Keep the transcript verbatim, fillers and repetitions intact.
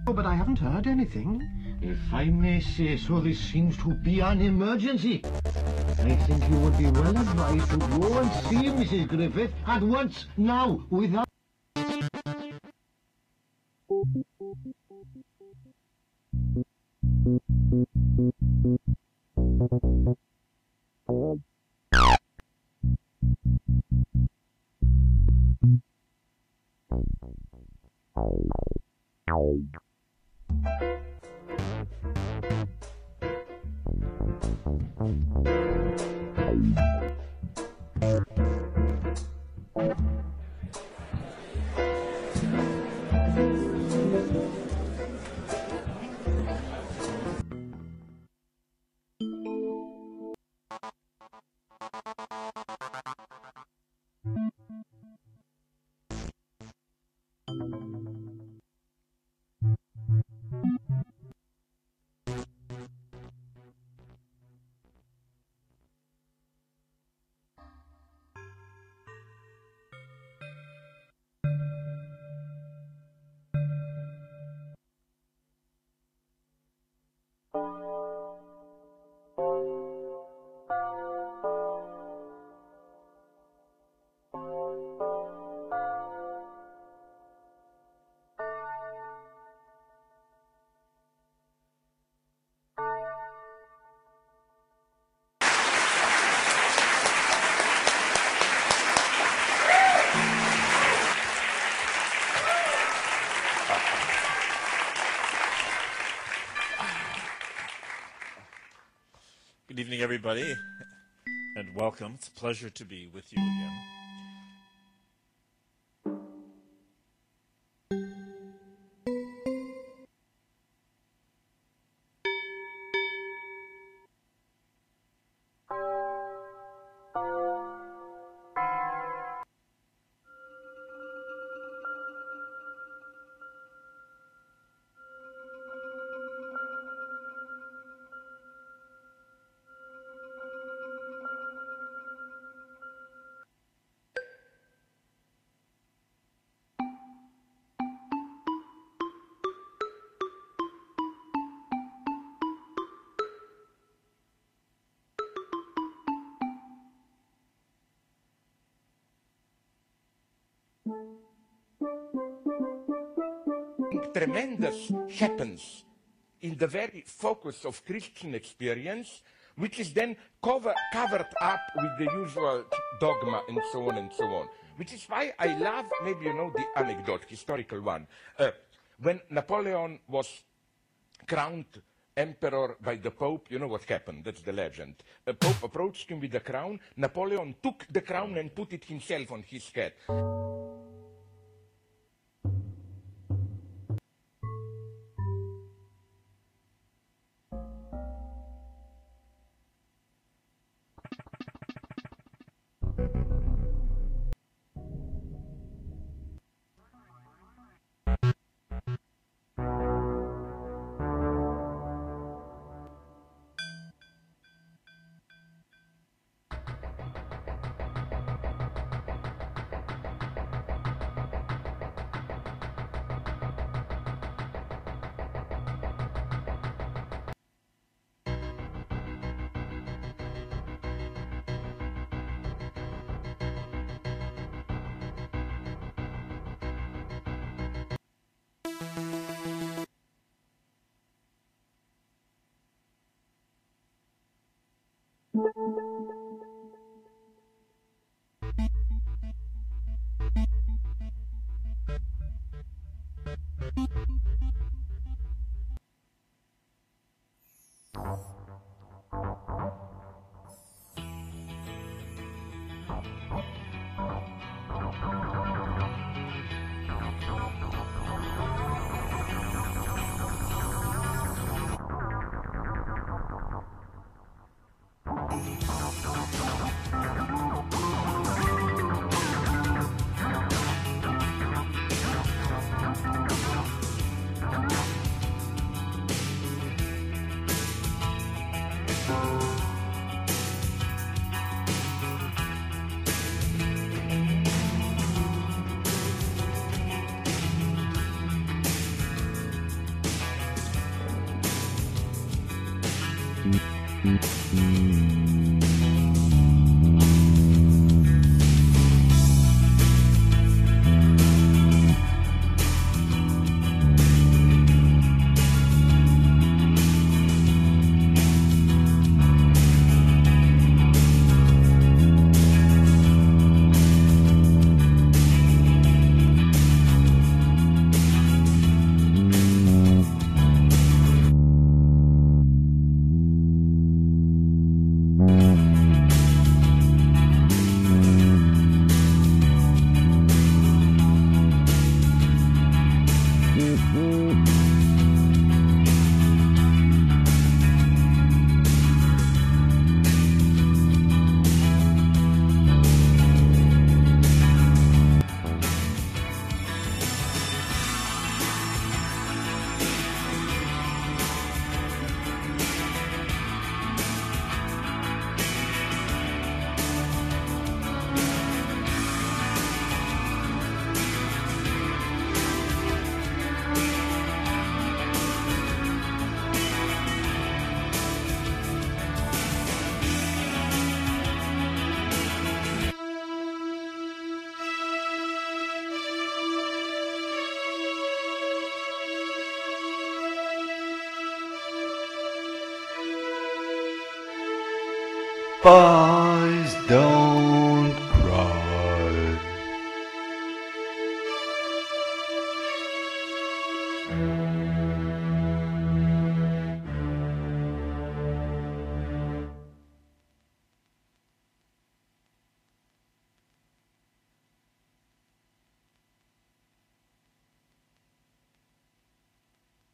Oh, but I haven't heard anything. If I may say so, this seems to be an emergency. I think you would be well advised to go and see Missus Griffith at once, now, without... Good evening, everybody, and welcome. It's a pleasure to be with you again. Tremendous happens in the very focus of Christian experience, which is then cover, covered up with the usual dogma and so on and so on. Which is why I love, maybe you know the anecdote, historical one. Uh, when Napoleon was crowned emperor by the Pope, you know what happened, that's the legend. The Pope approached him with the crown, Napoleon took the crown and put it himself on his head. Boys don't